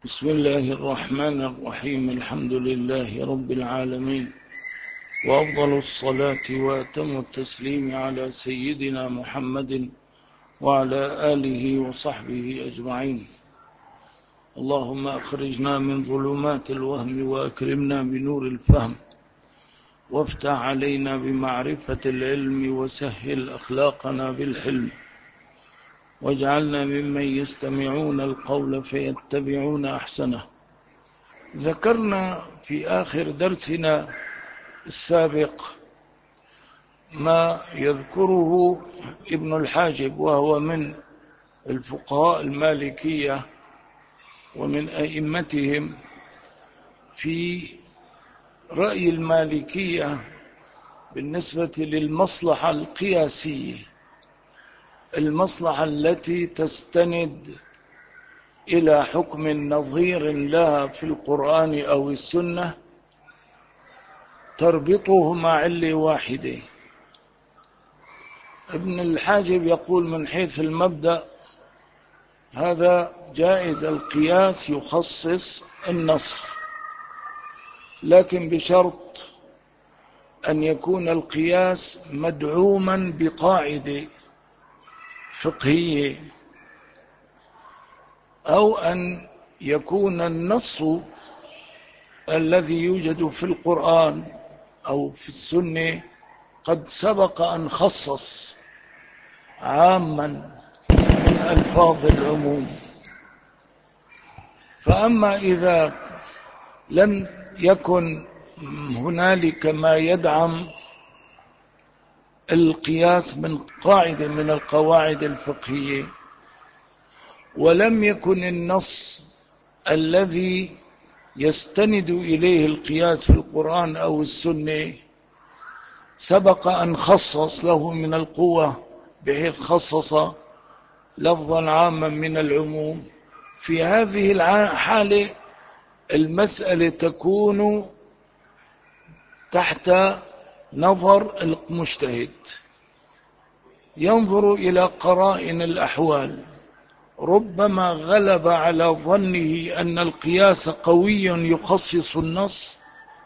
بسم الله الرحمن الرحيم. الحمد لله رب العالمين، وأفضل الصلاة وأتم التسليم على سيدنا محمد وعلى آله وصحبه أجمعين. اللهم أخرجنا من ظلمات الوهم وأكرمنا بنور الفهم، وافتح علينا بمعرفة العلم وسهل أخلاقنا بالحلم، واجعلنا ممن يستمعون القول فيتبعون أحسنه. ذكرنا في آخر درسنا السابق ما يذكره ابن الحاجب، وهو من الفقهاء المالكية ومن أئمتهم، في رأي المالكية بالنسبة للمصلحة القياسية، المصلحة التي تستند إلى حكم نظير لها في القرآن أو السنة تربطه مع علة واحدة. ابن الحاجب يقول من حيث المبدأ هذا جائز، القياس يخصص النص، لكن بشرط أن يكون القياس مدعوما بقاعدة فقهية، أو أن يكون النص الذي يوجد في القرآن أو في السنة قد سبق أن خصص عاما من ألفاظ العموم. فأما إذا لم يكن هنالك ما يدعم القياس من قاعدة من القواعد الفقهية، ولم يكن النص الذي يستند إليه القياس في القرآن أو السنة سبق أن خصص له من القوة بحيث خصص لفظا عاما من العموم، في هذه الحالة المسألة تكون تحت نظر المجتهد، ينظر إلى قرائن الأحوال، ربما غلب على ظنه أن القياس قوي يخصص النص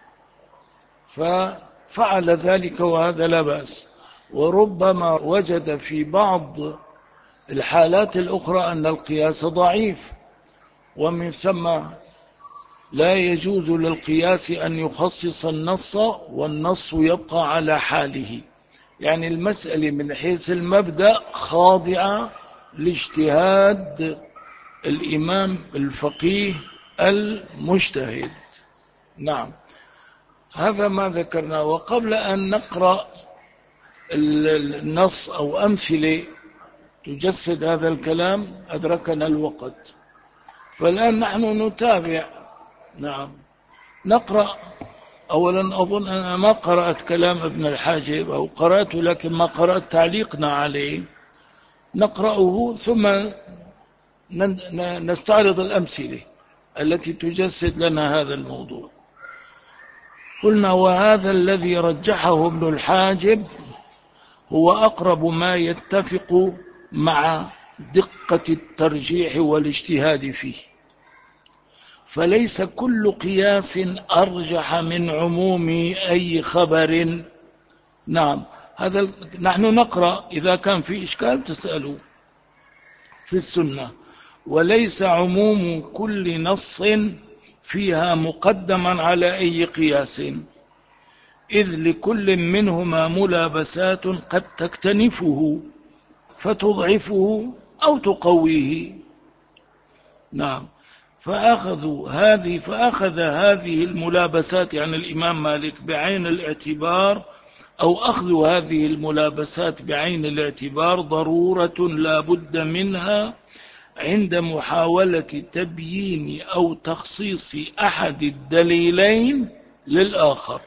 ففعل ذلك، وهذا لا بأس. وربما وجد في بعض الحالات الأخرى أن القياس ضعيف، ومن ثم لا يجوز للقياس أن يخصص النص والنص يبقى على حاله. يعني المسألة من حيث المبدأ خاضعة لاجتهاد الإمام الفقيه المجتهد. نعم، هذا ما ذكرناه. وقبل أن نقرأ النص أو أمثلة تجسد هذا الكلام أدركنا الوقت، فالآن نحن نتابع. نعم، نقرأ. أولا أظن أنا ما قرأت كلام ابن الحاجب، أو قرأته لكن ما قرأت تعليقنا عليه. نقرأه ثم نستعرض الأمثلة التي تجسد لنا هذا الموضوع. قلنا وهذا الذي رجحه ابن الحاجب هو أقرب ما يتفق مع دقة الترجيح والاجتهاد فيه، فليس كل قياس أرجح من عموم أي خبر. نعم، هذا نحن نقرأ، إذا كان في إشكال تسألوا في السنة. وليس عموم كل نص فيها مقدما على أي قياس، إذ لكل منهما ملابسات قد تكتنفه فتضعفه أو تقويه. نعم، فأخذ هذه الملابسات، يعني الإمام مالك، بعين الاعتبار، أو أخذ هذه الملابسات بعين الاعتبار ضرورة لا بد منها عند محاولة تبيين أو تخصيص أحد الدليلين للآخر،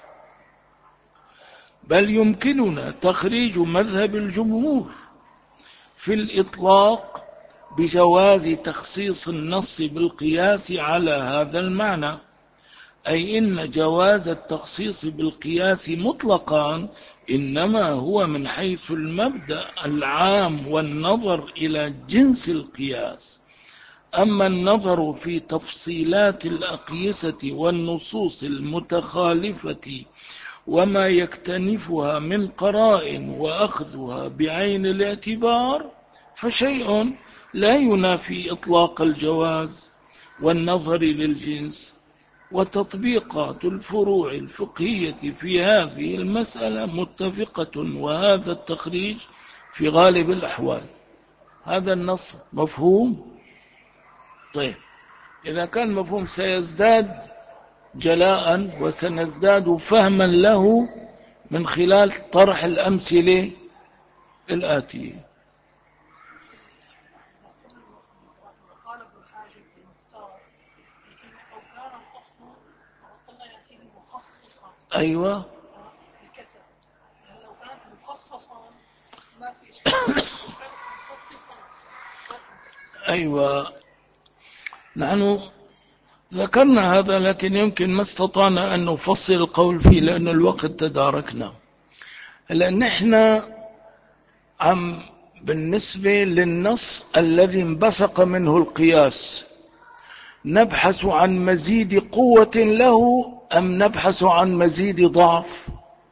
بل يمكننا تخريج مذهب الجمهور في الإطلاق بجواز تخصيص النص بالقياس على هذا المعنى، أي إن جواز التخصيص بالقياس مطلقا إنما هو من حيث المبدأ العام والنظر إلى جنس القياس، أما النظر في تفصيلات الأقيسة والنصوص المتخالفة وما يكتنفها من قرائن وأخذها بعين الاعتبار فشيء لا ينافي إطلاق الجواز والنظر للجنس. وتطبيقات الفروع الفقهية في هذه المسألة متفقة، وهذا التخريج في غالب الأحوال. هذا النص مفهوم؟ طيب، إذا كان مفهوم سيزداد جلاء وسنزداد فهما له من خلال طرح الأمثلة الآتية. قال ابن الحاجب في المختار في كلمة أو كان الأصل قلنا يا سيدي مخصصا. أيوة الكسر يعني لو كانت مخصصا ما في إشكال، لو كانت مخصصا ما في. أيوة، نحن ذكرنا هذا، لكن يمكن ما استطعنا أن نفصل القول فيه لأن الوقت تداركنا. لأن نحن بالنسبة للنص الذي انبثق منه القياس نبحث عن مزيد قوة له أم نبحث عن مزيد ضعف؟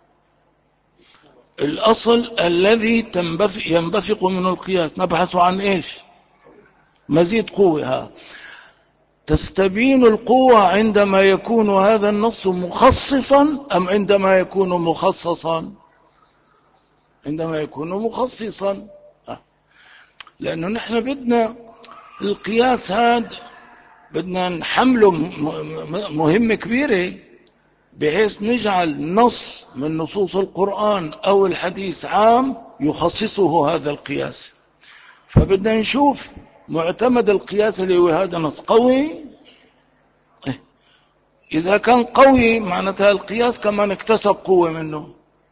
الأصل الذي ينبثق منه القياس نبحث عن إيش؟ مزيد قوة. تستبين القوة عندما يكون هذا النص مخصصا أم عندما يكون مخصصا؟ عندما يكون مخصصا. لأنه نحن بدنا القياس هذا بدنا نحمله مهمة كبيرة، بحيث نجعل نص من نصوص القرآن أو الحديث عام يخصصه هذا القياس. فبدنا نشوف معتمد القياس اللي هو هذا نص قوي. إذا كان قوي معناتها القياس كمان اكتسب قوة منه،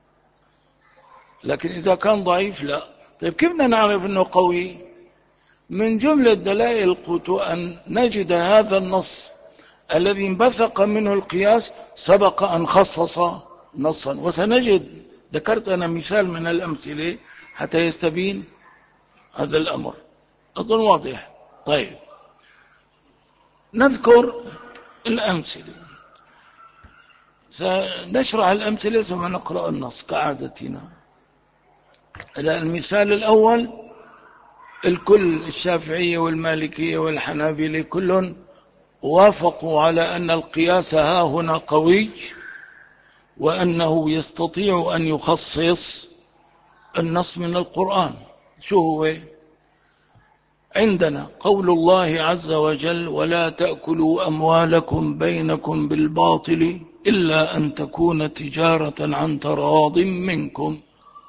لكن إذا كان ضعيف لا. طيب كيف بدنا نعرف أنه قوي؟ من جملة دلائل القوة أن نجد هذا النص الذي انبثق منه القياس سبق أن خصص نصا، وسنجد ذكرت أنا مثال من الأمثلة حتى يستبين هذا الأمر. أظن واضح. طيب نذكر الأمثلة، سنشرح الأمثلة ثم نقرأ النص كعادتنا. المثال الأول، الكل الشافعية والمالكية والحنابلة كل وافقوا على أن القياس ها هنا قوي، وأنه يستطيع أن يخصص النص من القرآن. شو هو؟ عندنا قول الله عز وجل: ولا تأكلوا أموالكم بينكم بالباطل إلا أن تكون تجارة عن تراض منكم.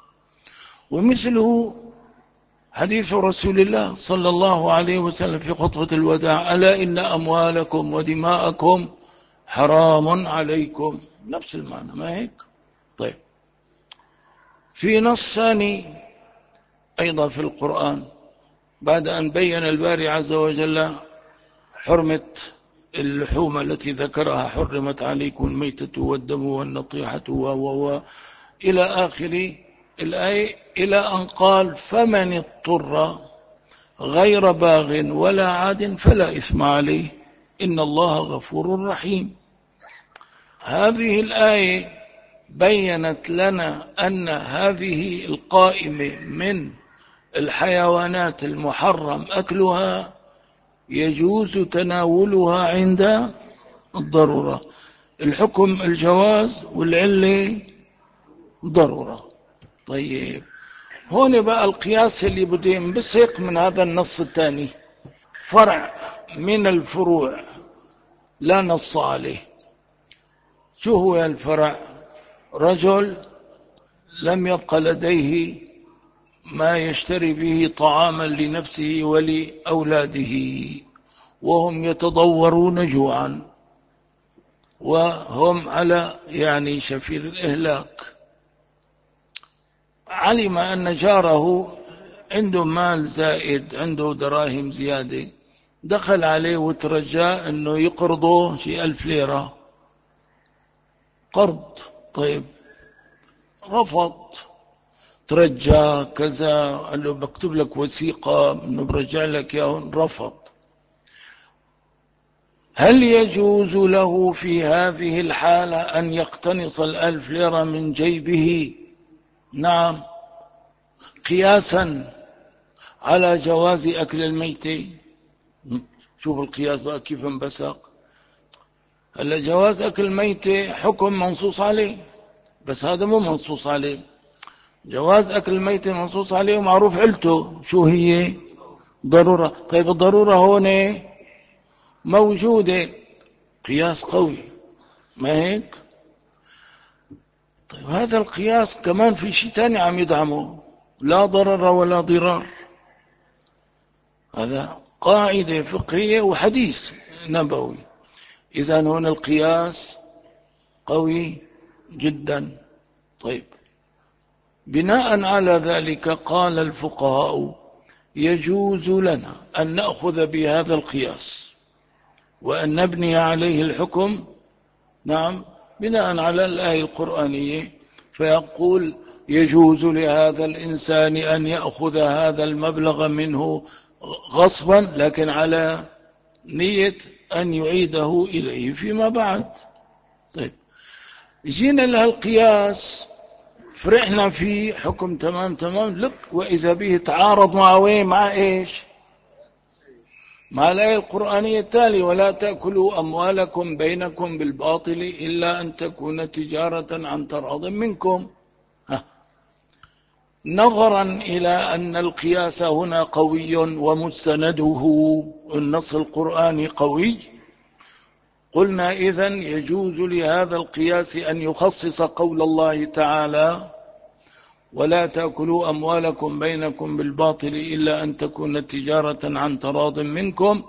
ومثله حديث رسول الله صلى الله عليه وسلم في خطبة الوداع: ألا إن أموالكم ودماءكم حرام عليكم. نفس المعنى، ما هيك؟ طيب، في نص ثاني أيضا في القرآن بعد أن بين الباري عز وجل حرمة اللحوم التي ذكرها: حرمت عليكم الميتة والدم والنطيحة إلى آخر الآية، إلى أن قال: فمن اضطر غير باغ ولا عاد فلا إثم عليه إن الله غفور رحيم. هذه الآية بيّنت لنا أن هذه القائمة من الحيوانات المحرم أكلها يجوز تناولها عند الضرورة. الحكم الجواز والعلة ضرورة. طيب، هون بقى القياس اللي بده ينبثق من هذا النص الثاني، فرع من الفروع لا نص عليه. شو هو الفرع؟ رجل لم يبقى لديه ما يشتري به طعاما لنفسه ولأولاده، وهم يتضورون جوعا، وهم على شفير الإهلاك. علم أن جاره عنده مال زائد، عنده دراهم زيادة، دخل عليه وترجاه أنه يقرضه شيء 1000 ليرة قرض. طيب رفض، ترجى كذا، قال له بكتب لك وثيقة انه برجع لك اياه، رفض. هل يجوز له في هذه الحالة أن يقتنص 1000 ليرة من جيبه؟ نعم، قياسا على جواز أكل الميت. شوف القياس بقى كيف انبسق. هلا جواز أكل الميت حكم منصوص عليه، بس هذا مو منصوص عليه. جواز أكل الميت منصوص عليه ومعروف علته شو هي؟ ضرورة. طيب الضرورة هون موجودة، قياس قوي، ما هيك؟ طيب هذا القياس كمان في شيء تاني عم يدعمه، لا ضرر ولا ضرار. هذا قاعدة فقهية وحديث نبوي. إذن هنا القياس قوي جدا. طيب بناء على ذلك قال الفقهاء يجوز لنا أن نأخذ بهذا القياس وأن نبني عليه الحكم، نعم، بناء على الآية القرآنية، فيقول يجوز لهذا الإنسان أن يأخذ هذا المبلغ منه غصبا، لكن على نية أن يعيده إليه فيما بعد. طيب جينا لها القياس، فرحنا فيه، حكم تمام تمام لك، وإذا به تعارض مع وين؟ مع إيش؟ مع الآية القرآنية التالية ولا تأكلوا أموالكم بينكم بالباطل إلا أن تكون تجارة عن تراض منكم. نظرا إلى أن القياس هنا قوي ومستنده النص القرآني قوي، قلنا إذن يجوز لهذا القياس أن يخصص قول الله تعالى ولا تأكلوا أموالكم بينكم بالباطل إلا أن تكون تجارة عن تراض منكم،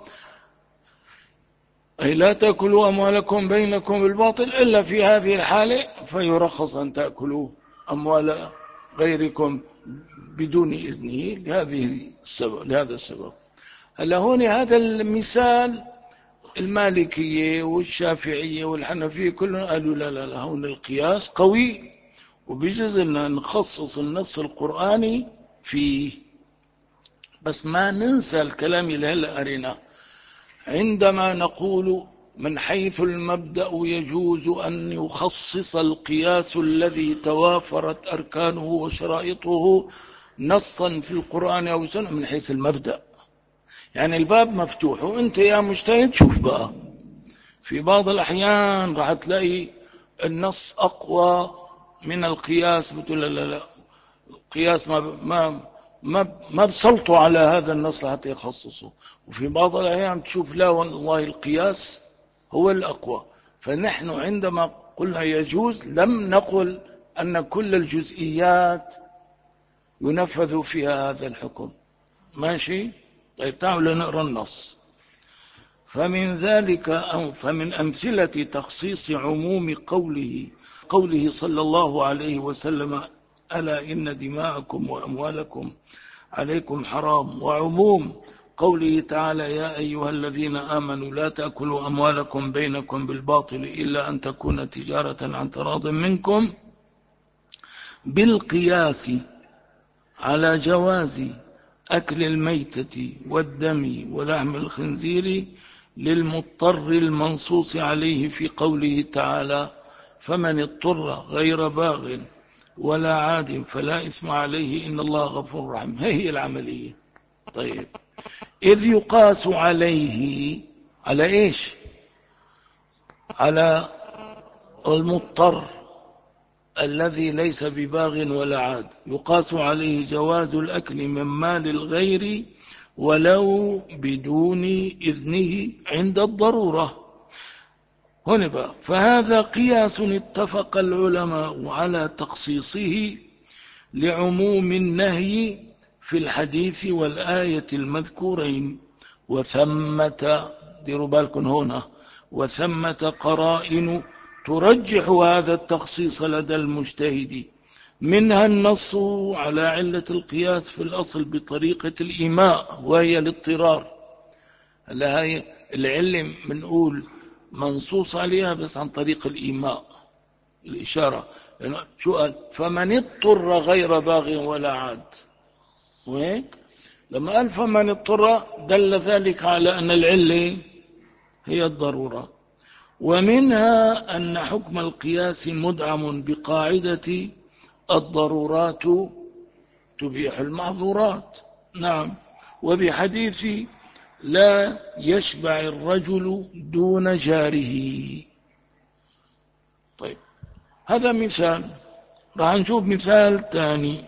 أي لا تأكلوا أموالكم بينكم بالباطل إلا في هذه الحالة، فيرخص أن تأكلوا أموال غيركم بدون إذنه لهذا السبب. هلا هون هذا المثال المالكية والشافعية والحنفية كلهم قالوا لا لا لا، هون القياس قوي وبيجوز لنا نخصص النص القرآني فيه. بس ما ننسى الكلام اللي هلا قريناه عندما نقول من حيث المبدأ يجوز أن يخصص القياس الذي توافرت أركانه وشرائطه نصا في القرآن أو سنة، من حيث المبدأ يعني الباب مفتوح، وانت يا مجتهد شوف بقى. في بعض الأحيان راح تلاقي النص أقوى من القياس، بتقول لا لا لا، القياس ما بسلطوا على هذا النص حتى يخصصه. وفي بعض الأحيان تشوف لا والله القياس هو الأقوى. فنحن عندما قلنا يجوز لم نقل أن كل الجزئيات ينفذ فيها هذا الحكم. ماشي؟ طيب تعالوا نقرأ النص. فمن ذلك أو فمن أمثلة تخصيص عموم قوله صلى الله عليه وسلم ألا إن دماءكم وأموالكم عليكم حرام، وعموم قوله تعالى يا أيها الذين آمنوا لا تأكلوا أموالكم بينكم بالباطل إلا أن تكون تجارة عن تراض منكم، بالقياس على جواز أكل الميتة والدم ولحم الخنزير للمضطر المنصوص عليه في قوله تعالى فمن اضطر غير باغ ولا عاد فلا إثم عليه إن الله غفور رحيم. هي العملية. طيب إذ يقاس عليه على إيش؟ على المضطر الذي ليس بباغ ولا عاد، يقاس عليه جواز الأكل من مال الغير ولو بدون إذنه عند الضرورة. هنا بقى فهذا قياس اتفق العلماء على تخصيصه لعموم النهي في الحديث والآية المذكورين، وثمة ديروا بالكم هنا وثمة قرائن ترجح هذا التخصيص لدى المجتهد، منها النص على علة القياس في الأصل بطريقة الإيماء وهي الاضطرار. هلا هي العلة بنقول منصوص عليها بس عن طريق الإيماء، الإشارة. يعني شو قال؟ فمن اضطر غير باغ ولا عاد، وهيك لما قال فمن اضطر دل ذلك على أن العلة هي الضرورة. ومنها أن حكم القياس مدعم بقاعدة الضرورات تبيح المحظورات. نعم. وبحديث لا يشبع الرجل دون جاره. طيب، هذا مثال. راح نشوف مثال ثاني.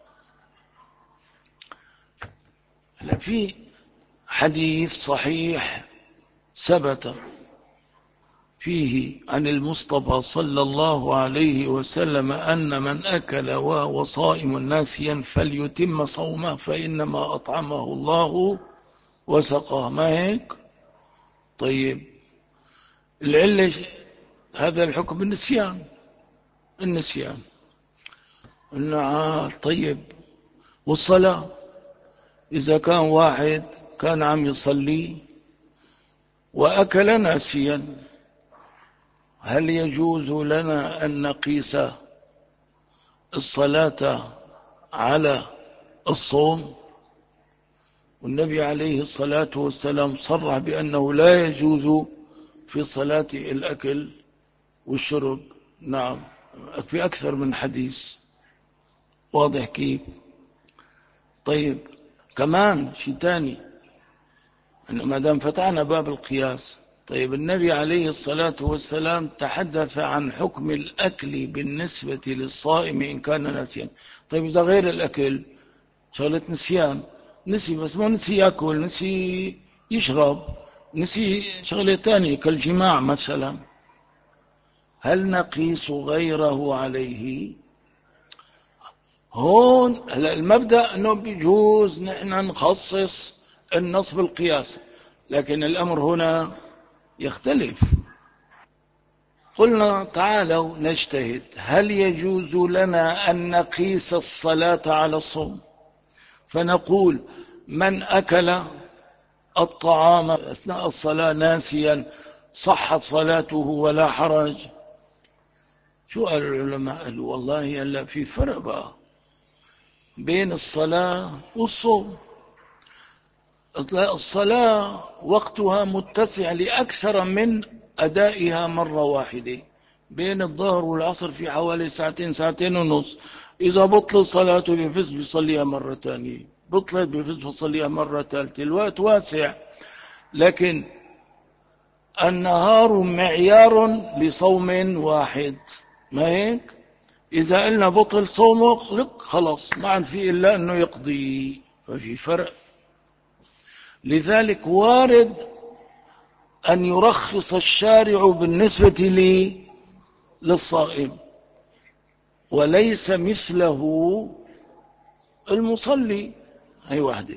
في حديث صحيح ثبت فيه عن المصطفى صلى الله عليه وسلم أن من أكل وهو صائم ناسيا فليتم صومه فإنما أطعمه الله وسقاه. ما هيك؟ طيب، العلة هذا الحكم النسيان. طيب، والصلاة إذا كان واحد كان عم يصلي وأكل ناسيا، هل يجوز لنا أن نقيس الصلاة على الصوم؟ والنبي عليه الصلاة والسلام صرح بأنه لا يجوز في الصلاة الأكل والشرب. نعم، في أكثر من حديث. واضح كيف؟ طيب، كمان شيء تاني، ما دام فتحنا باب القياس. طيب، النبي عليه الصلاة والسلام تحدث عن حكم الأكل بالنسبة للصائم إن كان ناسيا. طيب، إذا غير الأكل شغلة نسيان، نسي بس ما نسي يأكل، نسي يشرب، نسي شغلة تانية كالجماع مثلا، هل نقيس غيره عليه؟ هون المبدأ أنه بيجوز نحن نخصص النص بالقياس، لكن الأمر هنا يختلف. قلنا تعالوا نجتهد، هل يجوز لنا أن نقيس الصلاة على الصوم؟ فنقول من أكل الطعام أثناء الصلاة ناسيا صحت صلاته ولا حرج. شو قال العلماء؟ قالوا والله ألا في فرق بقى بين الصلاة والصوم. الصلاة وقتها متسع لأكثر من أدائها مرة واحدة. بين الظهر والعصر في حوالي ساعتين ونص. إذا بطلت صلاته بفز بيصليها مرة ثانية، بطلت بفز بيصليها مرة ثالثة. الوقت واسع. لكن النهار معيار لصوم واحد، ما هيك؟ إذا قلنا بطل صومه خلاص ما عاد فيه إلا أنه يقضي. ففي فرق. لذلك وارد أن يرخص الشارع بالنسبة للصائم، وليس مثله المصلي. هي واحدة.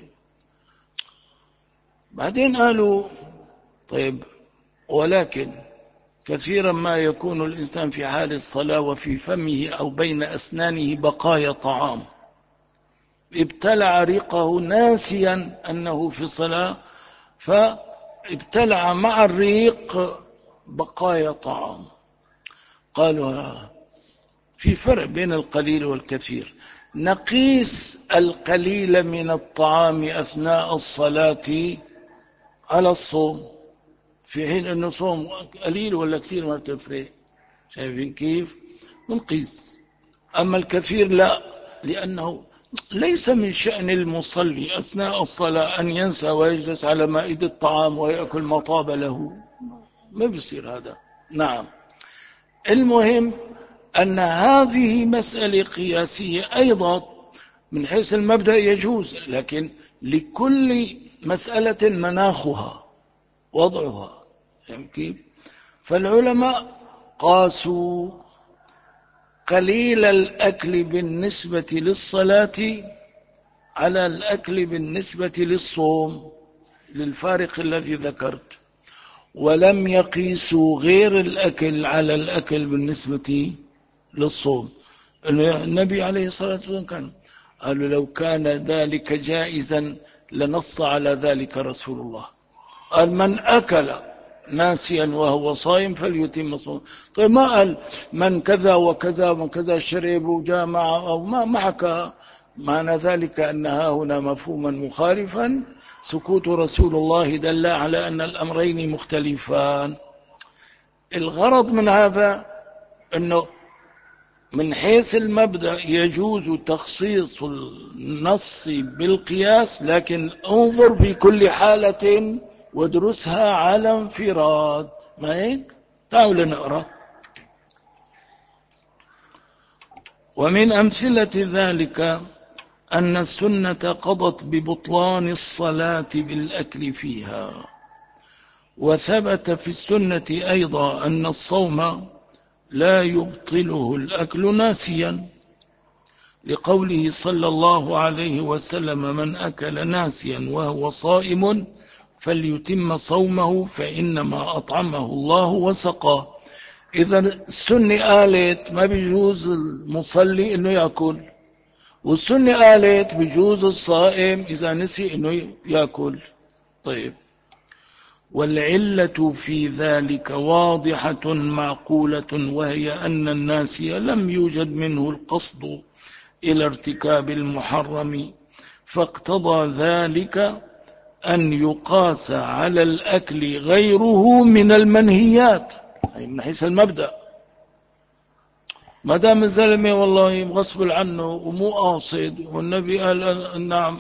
بعدين قالوا طيب، ولكن كثيرا ما يكون الإنسان في حال الصلاة وفي فمه أو بين أسنانه بقايا طعام، ابتلع ريقه ناسيا أنه في صلاة، فابتلع مع الريق بقايا طعام. قالوا في فرق بين القليل والكثير. نقيس القليل من الطعام أثناء الصلاة على الصوم، في حين أنه صوم قليل ولا كثير ما تفرق. شايفين كيف؟ نقيس. أما الكثير لا، لأنه ليس من شأن المصلي أثناء الصلاة أن ينسى ويجلس على مائدة الطعام ويأكل ما طاب له. ما بيصير هذا. نعم. المهم أن هذه مسألة قياسية أيضا من حيث المبدأ يجوز، لكن لكل مسألة مناخها وضعها. كيف؟ فالعلماء قاسوا قليل الأكل بالنسبة للصلاة على الأكل بالنسبة للصوم، للفارق الذي ذكرت، ولم يقيسوا غير الأكل على الأكل بالنسبة للصوم. النبي عليه الصلاة والسلام قالوا لو كان ذلك جائزا لنص على ذلك رسول الله. قال من أكل ناسيا وهو صائم فليتم صومه. طيب، ما قال من كذا وكذا وكذا شرب وجامع أو ما حكى. معنى ذلك أنها هنا مفهوما مخالفا سكوت رسول الله دل على أن الأمرين مختلفان. الغرض من هذا أنه من حيث المبدأ يجوز تخصيص النص بالقياس، لكن انظر في كل حالة وادرسها على انفراد. ما هيك؟ تعالوا نقرأ. ومن أمثلة ذلك أن السنة قضت ببطلان الصلاة بالأكل فيها، وثبت في السنة أيضا أن الصوم لا يبطله الأكل ناسيا، لقوله صلى الله عليه وسلم: من أكل ناسيا وهو صائم فليتم صومه فإنما أطعمه الله وسقاه. إذا السنة قالت ما بيجوز المصلي إنه يأكل، والسنة قالت بيجوز الصائم إذا نسي إنه يأكل. طيب، والعلة في ذلك واضحة معقولة، وهي أن الناسي لم يوجد منه القصد إلى ارتكاب المحرم، فاقتضى ذلك أن يقاس على الأكل غيره من المنهيات، أي من حيث المبدأ. ما دام الزلمة والله غصب عنه ومو قاصد، والنبي قال نعم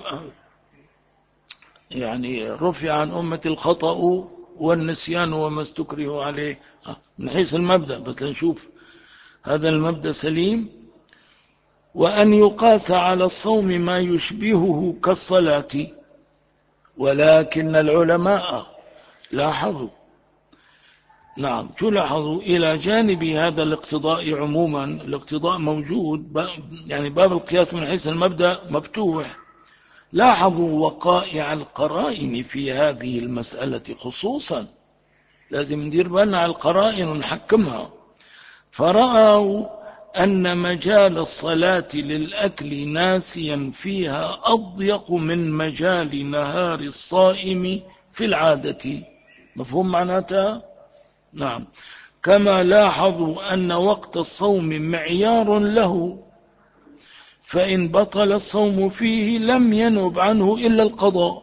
يعني رفع عن أمة الخطأ والنسيان وما استكره عليه، من حيث المبدأ بس نشوف هذا المبدأ سليم. وأن يقاس على الصوم ما يشبهه كالصلاة، ولكن العلماء لاحظوا، نعم شو لاحظوا؟ إلى جانب هذا الاقتضاء عموما، الاقتضاء موجود، يعني باب القياس من حيث المبدأ مفتوح، لاحظوا وقائع القرائن في هذه المسألة خصوصا. لازم ندير بالنا على القرائن ونحكمها. فرأوا أن مجال الصلاة للأكل ناسيا فيها أضيق من مجال نهار الصائم في العادة. مفهوم معناتها؟ نعم. كما لاحظوا أن وقت الصوم معيار له، فإن بطل الصوم فيه لم ينب عنه إلا القضاء،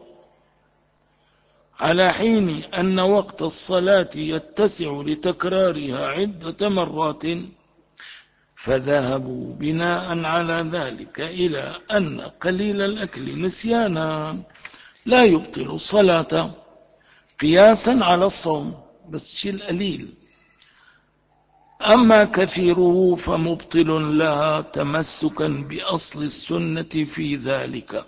على حين أن وقت الصلاة يتسع لتكرارها عدة مرات. فذهبوا بناء على ذلك إلى أن قليل الأكل نسيانا لا يبطل الصلاة قياسا على الصوم، بس شيء القليل. أما كثيره فمبطل لها تمسكا بأصل السنة في ذلك.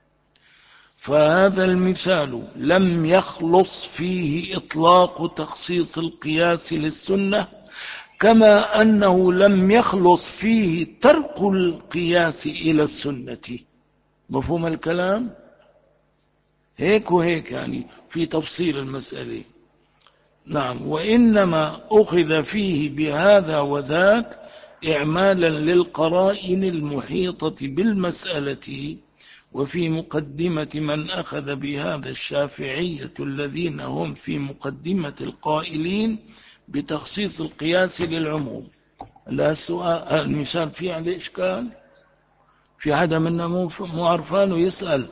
فهذا المثال لم يخلص فيه إطلاق تخصيص القياس للسنة، كما أنه لم يخلص فيه ترك القياس إلى السنة. مفهوم الكلام؟ هيك وهيك يعني في تفصيل المسألة. نعم. وإنما أخذ فيه بهذا وذاك إعمالا للقرائن المحيطة بالمسألة. وفي مقدمة من أخذ بهذا الشافعية الذين هم في مقدمة القائلين بتخصيص القياس للعموم. لا السؤال المثال فيه عليه إشكال؟ في حدا منا مو عرفان ويسأل؟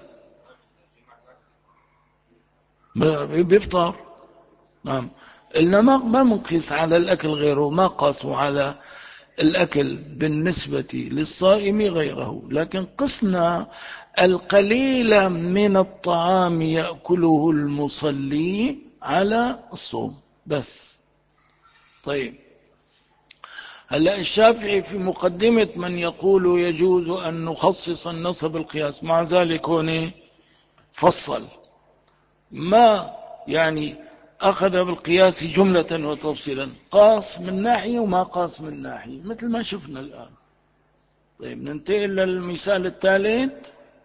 بيفطر. نعم. إنما ما منقيس على الأكل غيره، ما قاسوا على الأكل بالنسبة للصائم غيره، لكن قسنا القليل من الطعام يأكله المصلي على الصوم بس. طيب، هلأ الشافعي في مقدمة من يقول يجوز أن نخصص النص بالقياس، مع ذلك هنا فصل، ما يعني أخذ بالقياس جملة وتفصيلا، قاس من ناحية وما قاس من ناحية مثل ما شفنا الآن. طيب، ننتقل للمثال الثالث.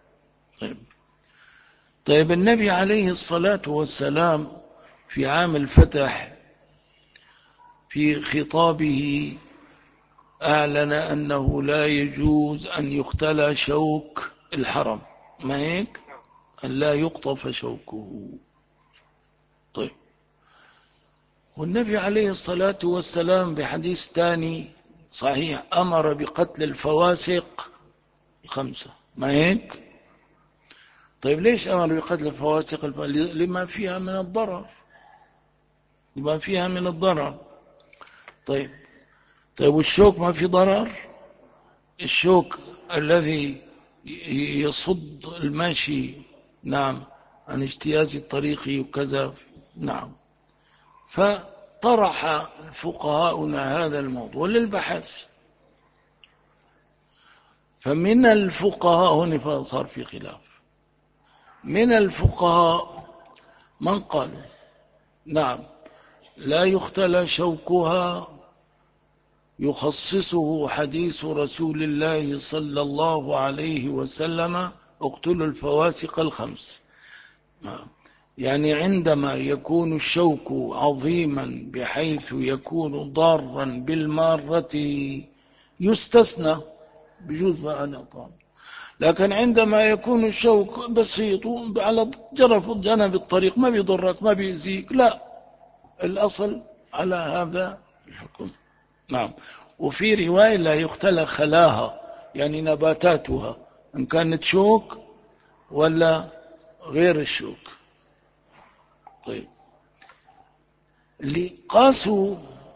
طيب النبي عليه الصلاة والسلام في عام الفتح في خطابه أعلن أنه لا يجوز أن يختلى شوك الحرم، ما هيك؟ أن لا يقطف شوكه. طيب، والنبي عليه الصلاة والسلام بحديث ثاني صحيح أمر بقتل الفواسق 5، ما هيك؟ طيب ليش أمر بقتل الفواسق لما فيها من الضرر، لما فيها من الضرر. طيب والشوك ما في ضرر؟ الشوك الذي يصد الماشي نعم عن اجتياز الطريق وكذا نعم. فطرح فقهاؤنا هذا الموضوع للبحث، فمن الفقهاء هنا صار في خلاف، من الفقهاء من قال نعم لا يختلى شوكها، يخصصه حديث رسول الله صلى الله عليه وسلم اقتلوا الفواسق الخمس. يعني عندما يكون الشوك عظيما بحيث يكون ضارا بالمارة يستثنى بجوز فعلا طبعا، لكن عندما يكون الشوك بسيط على جنب الطريق ما بيضرك ما بيأذيك، لا، الأصل على هذا الحكم. نعم. وفي رواية لا يختلى خلاها، يعني نباتاتها إن كانت شوك ولا غير الشوك. طيب اللي قاسوا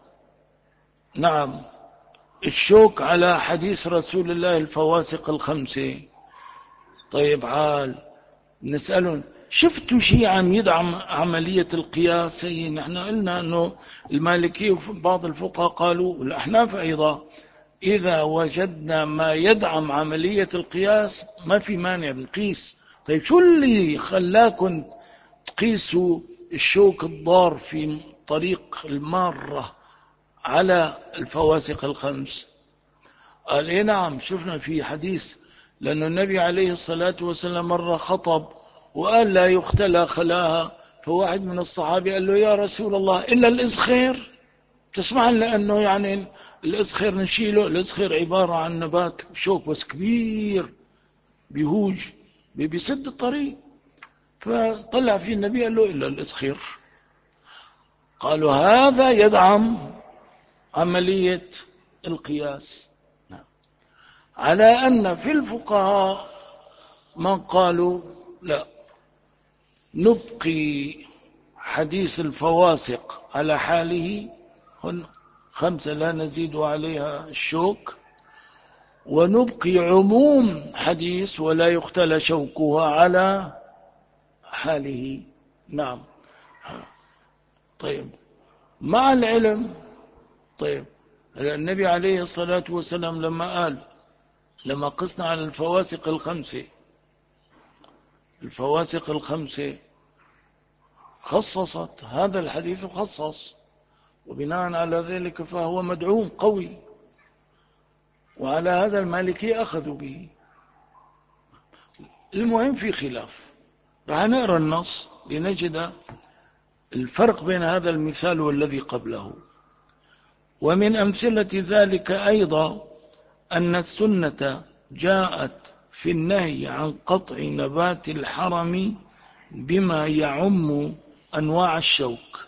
نعم الشوك على حديث رسول الله الفواسق الخمسة، طيب عال نسألهم شفتوا شيء عم يدعم عملية القياس؟ نحن قلنا أنه المالكي وبعض الفقهاء قالوا والأحناف أيضا إذا وجدنا ما يدعم عملية القياس ما في مانع بنقيس. طيب شو اللي خلاكم تقيسوا الشوك الضار في طريق المارة على الفواسق الخمس؟ قال إيه نعم شفنا في حديث، لأن النبي عليه الصلاة والسلام مرة خطب وقال لا يختلى خلاها، فواحد من الصحابة قال له يا رسول الله إلا الإزخير، تسمع لأنه يعني الإزخير نشيله، الإزخير عبارة عن نبات شوك بس كبير بيهوج بيسد الطريق، فطلع فيه النبي قال له إلا الإزخير. قالوا هذا يدعم عملية القياس. على أن في الفقهاء من قالوا لا، نبقي حديث الفواسق على حاله، هن خمسة لا نزيد عليها الشوك، ونبقي عموم حديث ولا يختلى شوكها على حاله. نعم. طيب مع العلم، طيب النبي عليه الصلاة والسلام لما قسنا على الفواسق الخمسة، الفواسق الخمسة خصصت هذا الحديث خصص، وبناء على ذلك فهو مدعوم قوي، وعلى هذا المالكي أخذوا به. المهم في خلاف، رح نقرأ النص لنجد الفرق بين هذا المثال والذي قبله. ومن أمثلة ذلك أيضا أن السنة جاءت في النهي عن قطع نبات الحرم بما يعم أنواع الشوك،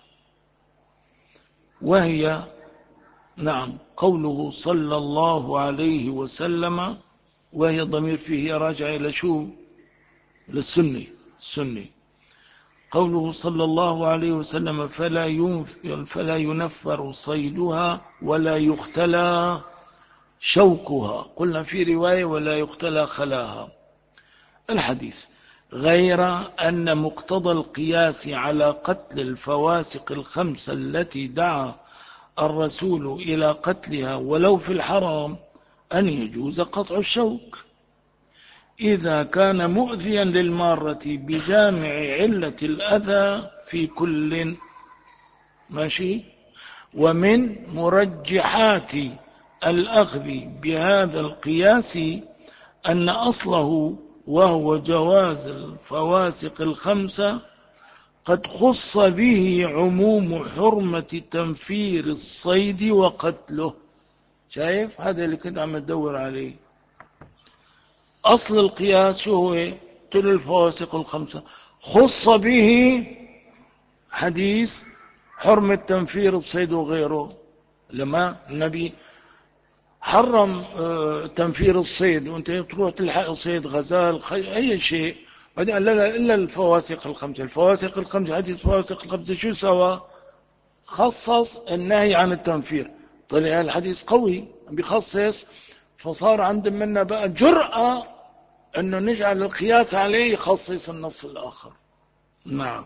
وهي نعم قوله صلى الله عليه وسلم، وهي ضمير فيه راجع إلى شو؟ للسني. قوله صلى الله عليه وسلم فلا ينفر صيدها ولا يختلى شوكها، قلنا في رواية ولا يختلى خلاها الحديث، غير أن مقتضى القياس على قتل الفواسق الخمسة التي دعا الرسول إلى قتلها ولو في الحرام أن يجوز قطع الشوك إذا كان مؤذيا للمارة بجامع علة الأذى في كل ماشي. ومن مرجحات الأخذ بهذا القياس أن أصله وهو جواز الفواسق الخمسة قد خص به عموم حرمة تنفير الصيد وقتله. شايف هذا اللي كنت عم تدور عليه، أصل القياس شو هو؟ تل الفواسق الخمسة خص به حديث حرمة تنفير الصيد وغيره، لما النبي حرم تنفير الصيد وانت تروح تلحق صيد غزال أي شيء بعدين قال لا إلا الفواسق الخمسة. الفواسق الخمسة، حديث الفواسق الخمسة شو سوى؟ خصص النهي عن التنفير. طلع الحديث قوي بيخصص، فصار عند منا بقى جرأة أنه نجعل القياس عليه يخصص النص الآخر. نعم.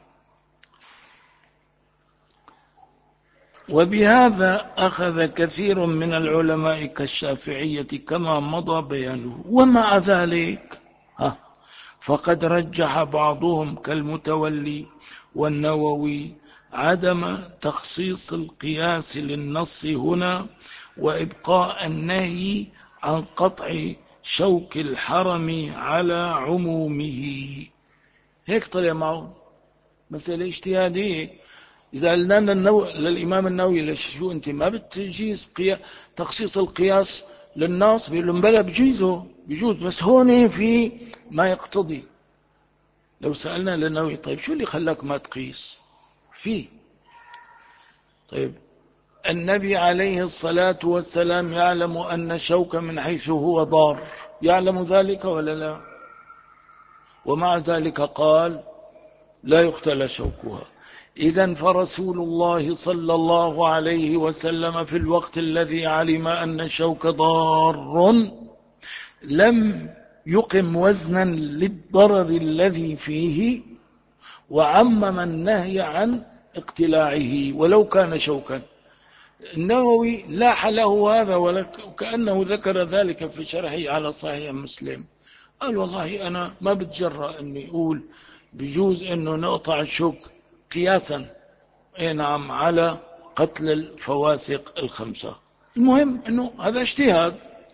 وبهذا أخذ كثير من العلماء كالشافعية كما مضى بيانه. ومع ذلك فقد رجح بعضهم كالمتولي والنووي عدم تخصيص القياس للنص هنا، وإبقاء النهي عن قطع شوك الحرم على عمومه. هيك طلع معه مسألة اجتهادية. إذا قلنا للإمام النووي ليش شو أنت ما بتجيز تخصيص القياس للنص؟ بيقول لهم بلا بيجوز بس هون في ما يقتضي. لو سألنا للنووي طيب شو اللي خلاك ما تقيس فيه؟ طيب النبي عليه الصلاة والسلام يعلم أن الشوك من حيث هو ضار، يعلم ذلك ولا لا؟ ومع ذلك قال لا يختل شوكها. إذن فرسول الله صلى الله عليه وسلم في الوقت الذي علم أن الشوك ضار لم يقم وزنا للضرر الذي فيه، وعمم النهي عن اقتلاعه ولو كان شوكا. النووي لاح له هذا وكأنه ذكر ذلك في شرحه على صحيح مسلم. قال والله أنا ما بتجرأ أني أقول بجوز أنه نقطع الشوك قياسا نعم على قتل الفواسق الخمسة. المهم أنه هذا اجتهاد،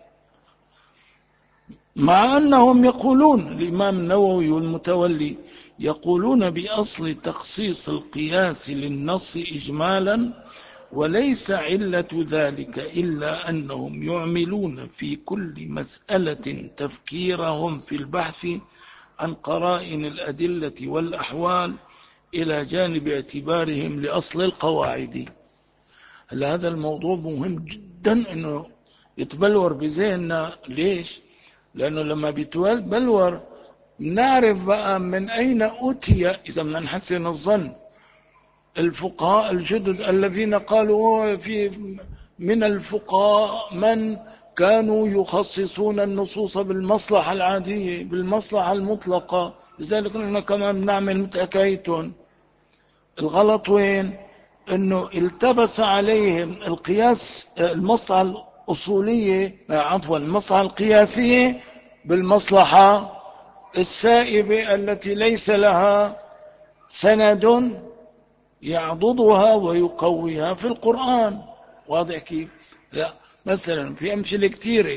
مع أنهم يقولون الإمام النووي والمتولي يقولون بأصل تخصيص القياس للنص إجمالا، وليس علة ذلك إلا أنهم يعملون في كل مسألة تفكيرهم في البحث عن قرائن الأدلة والأحوال إلى جانب اعتبارهم لأصل القواعد. هذا الموضوع مهم جدا أنه يتبلور بذهننا. ليش؟ لأنه لما بيتبلور نعرف بقى من أين أتي، إذا بدنا نحسن الظن، الفقهاء الجدد الذين قالوا من الفقهاء من كانوا يخصصون النصوص بالمصلحة العادية بالمصلحة المطلقة. لذلك نحن كمان بنعمل متأكيتون. الغلط وين؟ انه التبس عليهم القياس، المصلحة الأصولية عفوا المصلحة القياسية بالمصلحة السائبة التي ليس لها سند يعضدها ويقويها في القرآن. واضح كيف؟ لا مثلا في أمثلة كثيرة.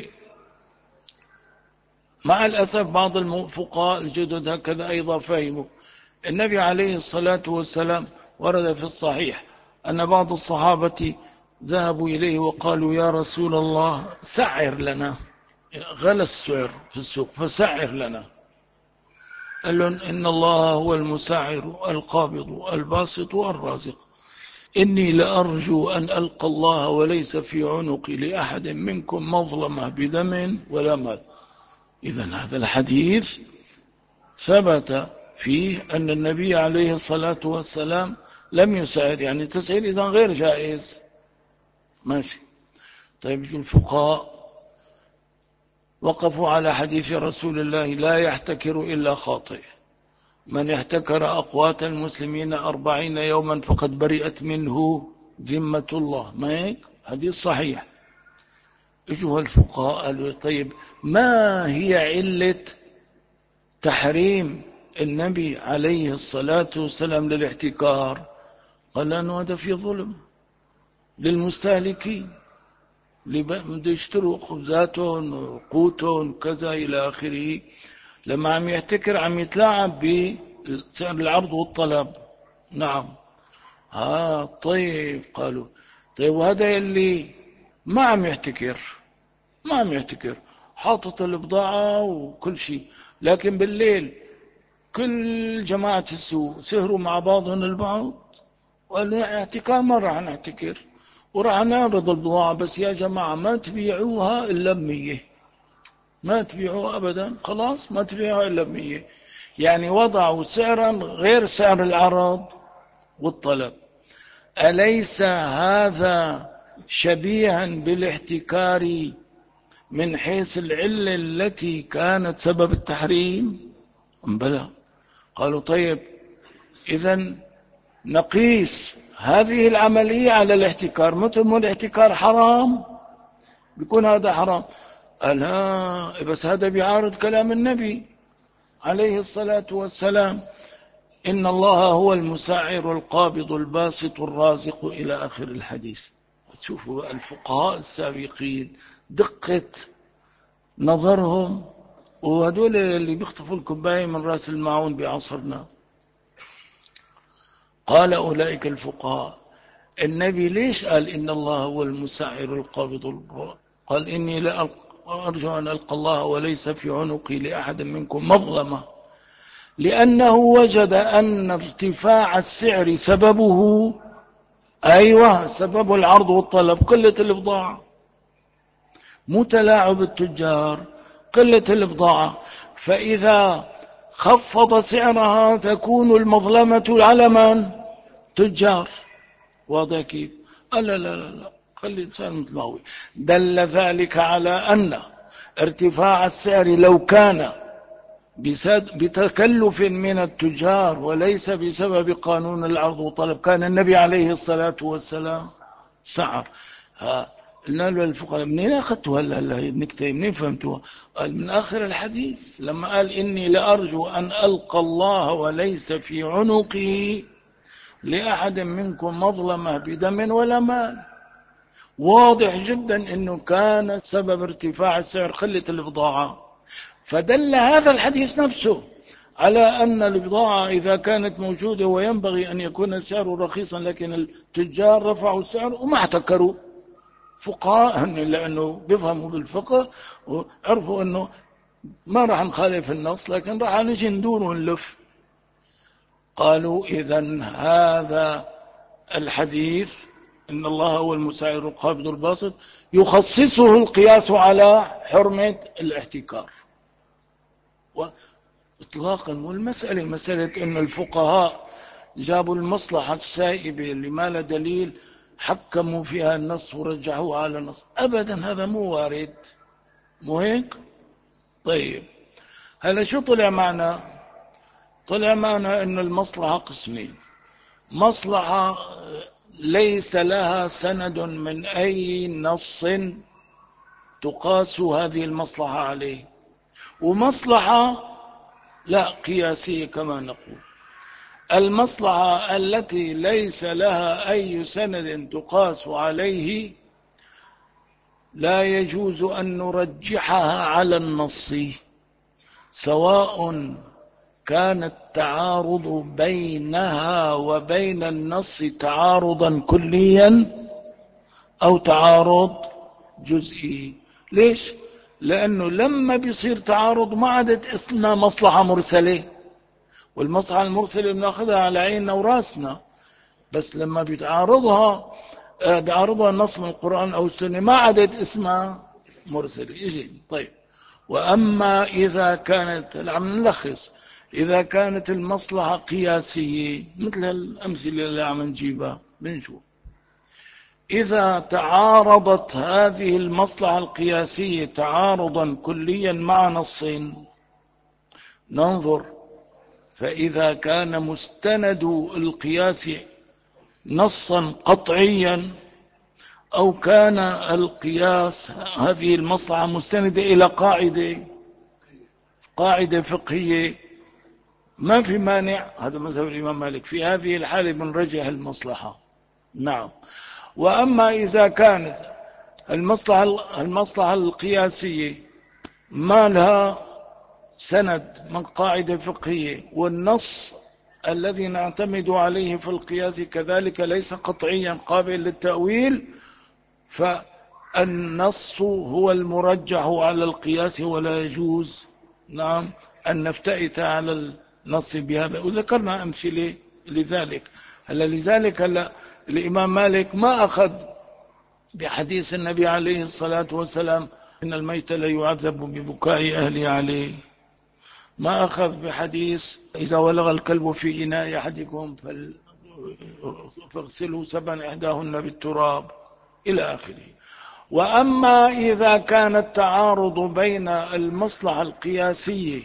مع الأسف بعض الفقهاء الجدد هكذا أيضا فهموا. النبي عليه الصلاة والسلام ورد في الصحيح أن بعض الصحابة ذهبوا إليه وقالوا يا رسول الله سعر لنا، غلى السعر في السوق فسعر لنا. قال لهم إن الله هو المسعر القابض الباسط الرازق، إني لأرجو أن ألقى الله وليس في عنقي لأحد منكم مظلمة بدم ولا مال. إذن هذا الحديث ثبت فيه أن النبي عليه الصلاة والسلام لم يسعر، يعني تسعير إذن غير جائز. ماشي. طيب الفقهاء وقفوا على حديث رسول الله لا يحتكر إلا خاطئ، من احتكر أقوات المسلمين 40 يوما فقد برئت منه ذمة الله. ما هيك؟ حديث صحيح. اجوا الفقهاء قالوا طيب ما هي علة تحريم النبي عليه الصلاة والسلام للاحتكار؟ قال لأنه هذا في ظلم للمستهلكين اللي بده يشتروا خبزاتهم وقوتهم كذا إلى آخره. لما عم يحتكر عم يتلاعب بسعر العرض والطلب. نعم. طيب قالوا طيب وهذا اللي ما عم يحتكر حاطط البضاعة وكل شيء، لكن بالليل كل جماعة السوق سهروا مع بعضهم البعض وقالوا احتكار ما راح نحتكر وراح نعرض البضاعة، بس يا جماعة ما تبيعوها إلا ب100، ما تبيعوها أبدا، خلاص ما تبيعوها إلا ب100. يعني وضعوا سعرا غير سعر العرض والطلب. أليس هذا شبيها بالاحتكار من حيث العلة التي كانت سبب التحريم؟ بلى. قالوا طيب إذن نقيس هذه العملية على الاحتكار، مثل ما الاحتكار حرام بيكون هذا حرام. لا، بس هذا بيعارض كلام النبي عليه الصلاة والسلام: إن الله هو المسعر القابض الباسط الرازق إلى آخر الحديث. تشوفوا الفقهاء السابقين دقة نظرهم، وهدول اللي بيخطفوا الكوباية من رأس الماعون بعصرنا. قال أولئك الفقهاء: النبي ليش قال إن الله هو المسعر القابض؟ قال: إني لا أرجو أن ألقى الله وليس في عنقي لأحد منكم مظلمة، لأنه وجد أن ارتفاع السعر سببه سبب العرض والطلب، قلة البضاعة، مو تلاعب التجار، قلة البضاعة. فإذا خفض سعرها تكون المظلمة على من؟ تجار. واضح كيف؟ لا لا لا لا، خلي الإنسان مثل ما هو. دل ذلك على أن ارتفاع السعر لو كان بتكلف من التجار وليس بسبب قانون العرض والطلب كان النبي عليه الصلاة والسلام سعر. قلنا له الفقهاء: منين أخذتوا النكتة؟ منين فهمتوها؟ قال: من آخر الحديث لما قال: إني لأرجو أن ألقى الله وليس في عنقي لأحد منكم مظلمة بدم ولا مال. واضح جدا أنه كان سبب ارتفاع السعر قلة البضاعة. فدل هذا الحديث نفسه على أن البضاعة إذا كانت موجودة وينبغي أن يكون السعر رخيصا، لكن التجار رفعوا السعر وما احتكروا. فقهاء لأنه بيفهموا بالفقه وعرفوا أنه ما راح نخالف النص، لكن راح نجي ندور ونلف. قالوا: إذن هذا الحديث إن الله هو المسعر القابض الباسط يخصصه القياس على حرمة الاحتكار وإطلاقا. والمسألة مسألة أن الفقهاء جابوا المصلحة السائبة اللي ما له دليل حكموا فيها النص ورجعوها على النص، أبدا هذا مو وارد. مو هيك؟ طيب، هلا شو طلع معنا؟ طلع معنا أن المصلحة قسمين: مصلحة ليس لها سند من أي نص تقاس هذه المصلحة عليه، ومصلحة لا قياسية كما نقول. المصلحة التي ليس لها أي سند تقاس عليه لا يجوز أن نرجحها على النص، سواء كان التعارض بينها وبين النص تعارضا كليا أو تعارض جزئي. ليش؟ لأنه لما بيصير تعارض ما عادت اسمها مصلحة مرسلة، والمصلحة المرسلة بناخذها على عيننا وراسنا، بس لما بيعارضها النص من القرآن أو السنة ما عادت اسمها مرسلة. يجي طيب. وأما إذا كانت، عم نلخص، إذا كانت المصلحة قياسية مثل الأمثلة اللي عم نجيبها بنشوف، إذا تعارضت هذه المصلحة القياسية تعارضا كليا مع نص ننظر، فإذا كان مستند القياس نصا قطعيا أو كان القياس هذه المصلحة مستندة إلى قاعدة فقهية، ما في مانع. هذا مذهب الإمام مالك، في هذه الحالة بنرجح المصلحة. نعم. وأما إذا كانت المصلحة القياسية ما لها سند من قاعدة فقهية، والنص الذي نعتمد عليه في القياس كذلك ليس قطعيا قابل للتأويل، فالنص هو المرجح على القياس ولا يجوز نعم أن نفتئت على النص بهذا. وذكرنا أمثلة لذلك. لذلك الإمام مالك ما أخذ بحديث النبي عليه الصلاة والسلام: إن الميت لا يعذب ببكاء أهله عليه، ما أخذ بحديث إذا ولغ الكلب في إناء أحدكم فاغسلوا 7 إحداهن بالتراب إلى آخره. وأما إذا كان التعارض بين المصلحة القياسية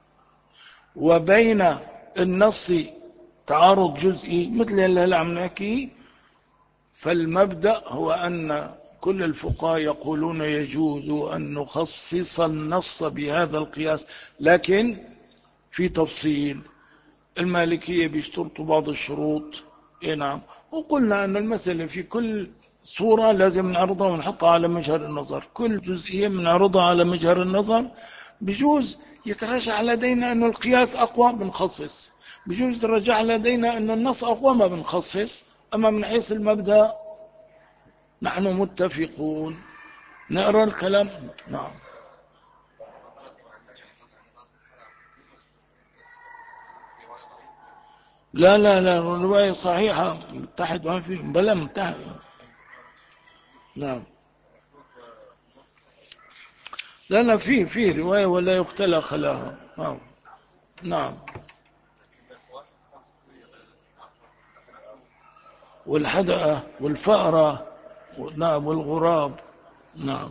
وبين النص تعارض جزئي مثل اللي عم نحكي، فالمبدأ هو أن كل الفقهاء يقولون يجوز أن نخصص النص بهذا القياس، لكن في تفصيل. المالكية بيشترطوا بعض الشروط. نعم. وقلنا أن المسألة في كل صورة لازم نعرضها ونحطها على مجهر النظر، كل جزئية بنعرضها على مجهر النظر. بجوز يترجح لدينا أن القياس أقوى بنخصص، بجوز يترجح لدينا أن النص أقوى ما بنخصص. أما من حيث المبدأ نحن متفقون. نقرأ الكلام. نعم. لا لا لا، الرواية صحيحة متحد ما في بلا متحد. نعم. لا لا، في رواية ولا يختلى خلاها. نعم. نعم. والحدقة والفأرة. نعم. والغراب. نعم.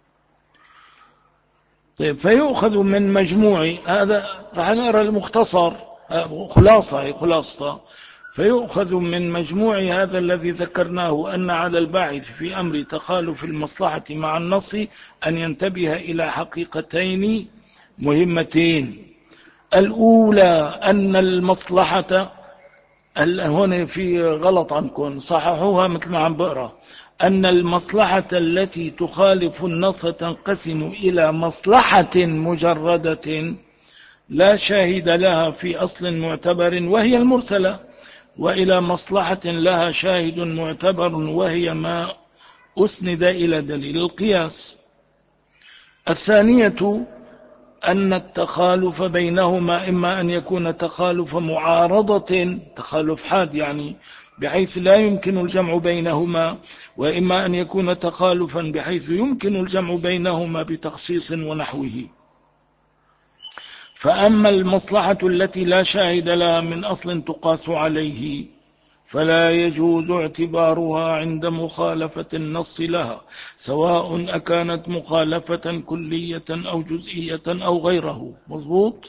طيب، فيؤخذ من مجموع هذا. راح نقرأ المختصر، خلاصة. فيؤخذ من مجموع هذا الذي ذكرناه أن على الباحث في أمر تخالف المصلحة مع النص أن ينتبه إلى حقيقتين مهمتين. الأولى أن المصلحة، هنا في غلط عنكم، صححوها مثل ما عم بقرأ. أن المصلحة التي تخالف النص تنقسم إلى مصلحة مجردة لا شاهد لها في أصل معتبر وهي المرسلة، وإلى مصلحة لها شاهد معتبر وهي ما أسند إلى دليل القياس. الثانية أن التخالف بينهما إما أن يكون تخالف معارضة، تخالف حاد يعني بحيث لا يمكن الجمع بينهما، وإما أن يكون تخالفا بحيث يمكن الجمع بينهما بتخصيص ونحوه. فأما المصلحة التي لا شاهد لها من أصل تقاس عليه فلا يجوز اعتبارها عند مخالفة النص لها، سواء أكانت مخالفة كلية أو جزئية أو غيره. مضبوط.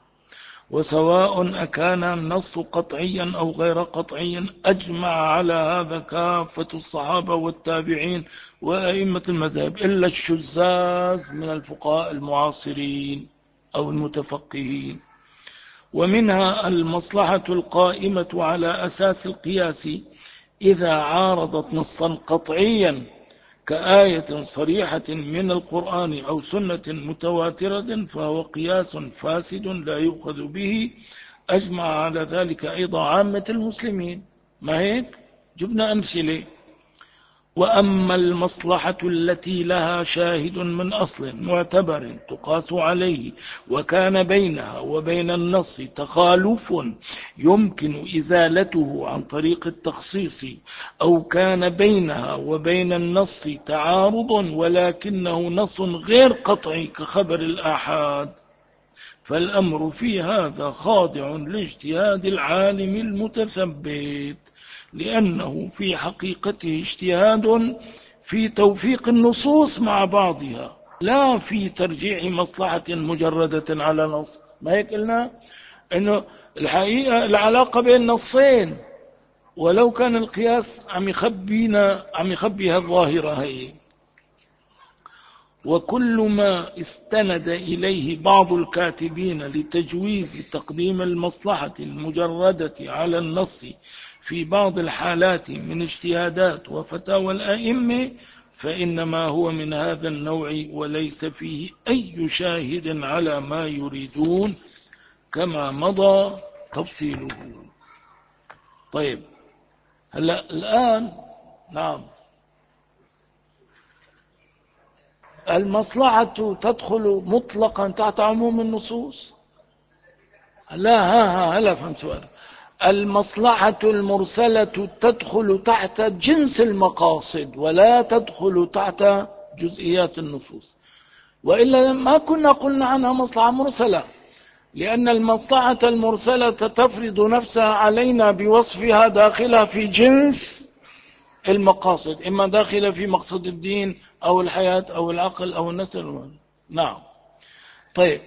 وسواء أكان النص قطعيا أو غير قطعيا. أجمع على هذا كافة الصحابة والتابعين وأئمة المذاهب إلا الشذاذ من الفقهاء المعاصرين أو المتفقهين. ومنها المصلحة القائمة على أساس القياس إذا عارضت نصا قطعيا كآية صريحة من القرآن أو سنة متواترة فهو قياس فاسد لا يؤخذ به. أجمع على ذلك أيضا عامة المسلمين. ما هيك؟ جبنا أمثلة. وأما المصلحة التي لها شاهد من أصل معتبر تقاس عليه وكان بينها وبين النص تخالف يمكن إزالته عن طريق التخصيص، أو كان بينها وبين النص تعارض ولكنه نص غير قطعي كخبر الآحاد، فالأمر في هذا خاضع لاجتهاد العالم المتثبت، لأنه في حقيقته اجتهاد في توفيق النصوص مع بعضها لا في ترجيح مصلحة مجردة على نص. ما هيك قلنا أنه الحقيقة العلاقة بين نصين، ولو كان القياس عم يخبي هالظاهرة هي. وكل ما استند إليه بعض الكاتبين لتجويز تقديم المصلحة المجردة على النص في بعض الحالات من اجتهادات وفتاوى الأئمة فإنما هو من هذا النوع وليس فيه أي شاهد على ما يريدون كما مضى تفصيله. طيب، هلأ الآن. نعم. المصلحة تدخل مطلقا تحت عموم النصوص؟ لا، هلا فهمت سؤال. المصلحة المرسلة تدخل تحت جنس المقاصد ولا تدخل تحت جزئيات النصوص، وإلا ما كنا قلنا عنها مصلحة مرسلة. لأن المصلحة المرسلة تفرض نفسها علينا بوصفها داخلة في جنس المقاصد، إما داخلة في مقصد الدين أو الحياة أو العقل أو النسل. نعم. طيب،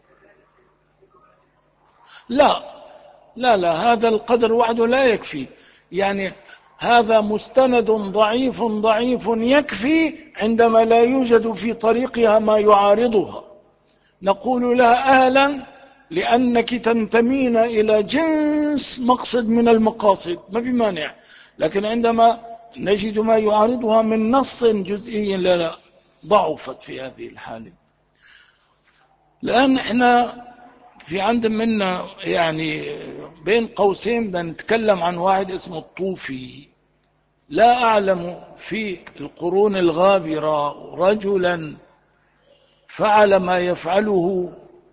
لا لا لا، هذا القدر وحده لا يكفي، يعني هذا مستند ضعيف ضعيف يكفي عندما لا يوجد في طريقها ما يعارضها، نقول لها أهلا لأنك تنتمين إلى جنس مقصد من المقاصد، ما في مانع. لكن عندما نجد ما يعارضها من نص جزئي، لا لا، ضعفت في هذه الحالة. الآن احنا في عند منا يعني بين قوسين بدنا نتكلم عن واحد اسمه الطوفي. لا أعلم في القرون الغابرة رجلا فعل ما يفعله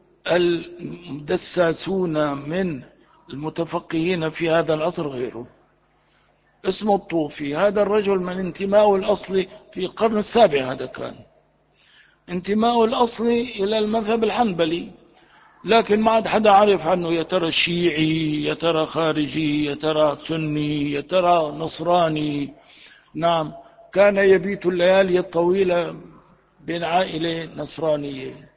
الدساسون من المتفقهين في هذا العصر غيره. اسمه الطوفي. هذا الرجل من انتمائه الأصلي في القرن السابع، هذا كان انتمائه الأصلي إلى المذهب الحنبلي، لكن ما عاد حدا عرف عنه يا ترى شيعي يا ترى خارجي يا ترى سني يا ترى نصراني. نعم، كان يبيت الليالي الطويلة بين عائلة نصرانية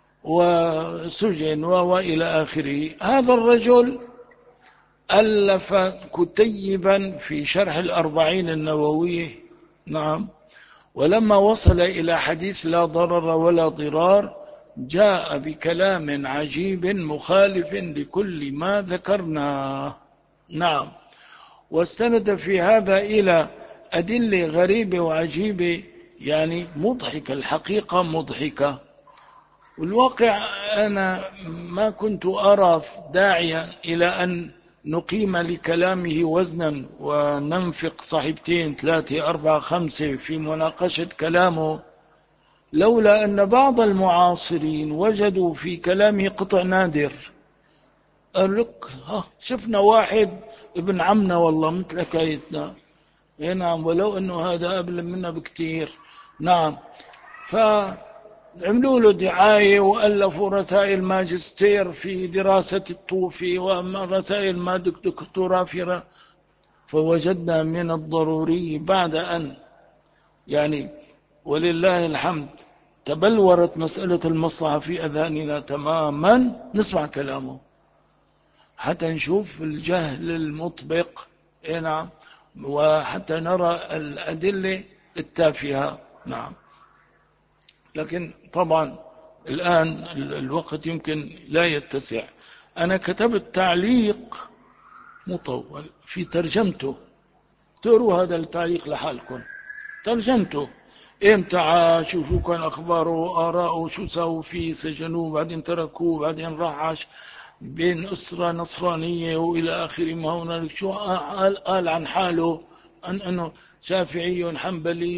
وسجن وإلى آخره. هذا الرجل ألف كتيبا في شرح الأربعين النووية. نعم. ولما وصل إلى حديث لا ضرر ولا ضرار جاء بكلام عجيب مخالف لكل ما ذكرناه. نعم. واستند في هذا إلى أدلة غريبة وعجيبة، يعني مضحكة، الحقيقة مضحكة. والواقع أنا ما كنت أرى داعيا إلى أن نقيم لكلامه وزنا وننفق صحيفتين 3 4 5 في مناقشة كلامه، لولا أن بعض المعاصرين وجدوا في كلامه قطع نادر. قال لك شفنا واحد ابن عمنا والله مثل حكايتنا. نعم، ولو أنه هذا أبلغ منا بكتير. نعم. فعملوا له دعاية وألفوا رسائل ماجستير في دراسة الطوفي ورسائل ما دكتوراه في. فوجدنا من الضروري بعد أن يعني ولله الحمد تبلورت مسألة المصلحة في أذهاننا تماما، نسمع كلامه حتى نشوف الجهل المطبق. نعم. وحتى نرى الأدلة التافهة. نعم. لكن طبعا الآن الوقت يمكن لا يتسع. أنا كتبت تعليق مطول في ترجمته، تقروا هذا التعليق لحالكم. ترجمته امتى عاش وشو كان اخباره، اراءه، شو سووا فيه، سجنوه بعدين تركوه بعدين راح عاش بين اسره نصرانيه والى اخره. ما هنالك شو قال عن حاله، انه شافعي حنبلي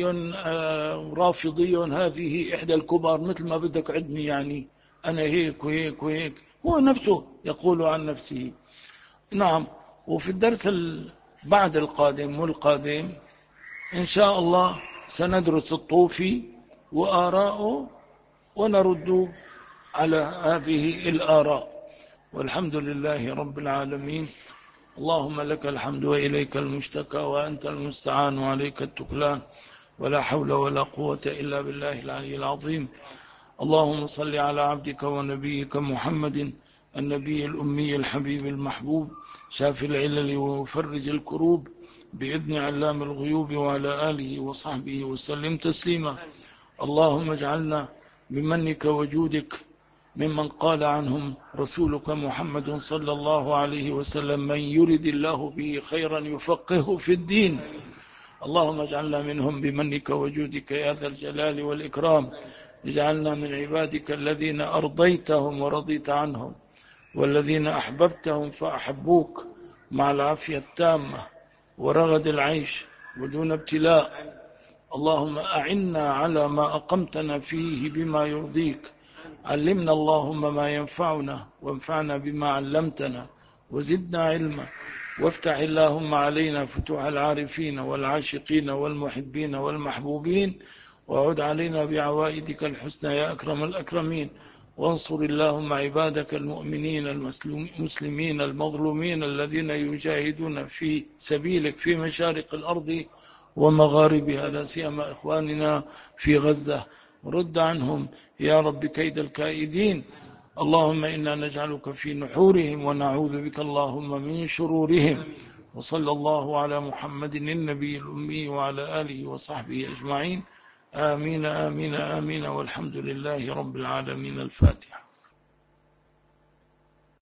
رافضي، هذه احدى الكبار مثل ما بدك عدني، يعني انا هيك وهيك وهيك، هو نفسه يقول عن نفسه. نعم. وفي الدرس بعد القادم والقادم إن شاء الله سندرس الطوفي وآراءه ونرد على هذه الآراء. والحمد لله رب العالمين. اللهم لك الحمد وإليك المشتكى وأنت المستعان وعليك التكلان، ولا حول ولا قوة إلا بالله العلي العظيم. اللهم صل على عبدك ونبيك محمد النبي الأمي الحبيب المحبوب، شافي العلل ومفرج الكروب، بإذن علام الغيوب، وعلى آله وصحبه وسلم تسليما. اللهم اجعلنا بمنك وجودك ممن قال عنهم رسولك محمد صلى الله عليه وسلم: من يرد الله به خيرا يفقهه في الدين. اللهم اجعلنا منهم بمنك وجودك يا ذا الجلال والإكرام. اجعلنا من عبادك الذين أرضيتهم ورضيت عنهم، والذين أحببتهم فأحبوك مع العافية التامة ورغد العيش ودون ابتلاء. اللهم أعنا على ما أقمتنا فيه بما يرضيك. علمنا اللهم ما ينفعنا وانفعنا بما علمتنا وزدنا علما. وافتح اللهم علينا فتوح العارفين والعاشقين والمحبين والمحبوبين، وعد علينا بعوائدك الحسنى يا أكرم الأكرمين. وانصر اللهم عبادك المؤمنين المسلمين المظلومين الذين يجاهدون في سبيلك في مشارق الأرض ومغاربها، لا سيما إخواننا في غزة. رد عنهم يا رب كيد الكائدين. اللهم إنا نجعلك في نحورهم ونعوذ بك اللهم من شرورهم. وصلى الله على محمد النبي الأمي وعلى آله وصحبه أجمعين. آمين آمين آمين، والحمد لله رب العالمين. الفاتحة.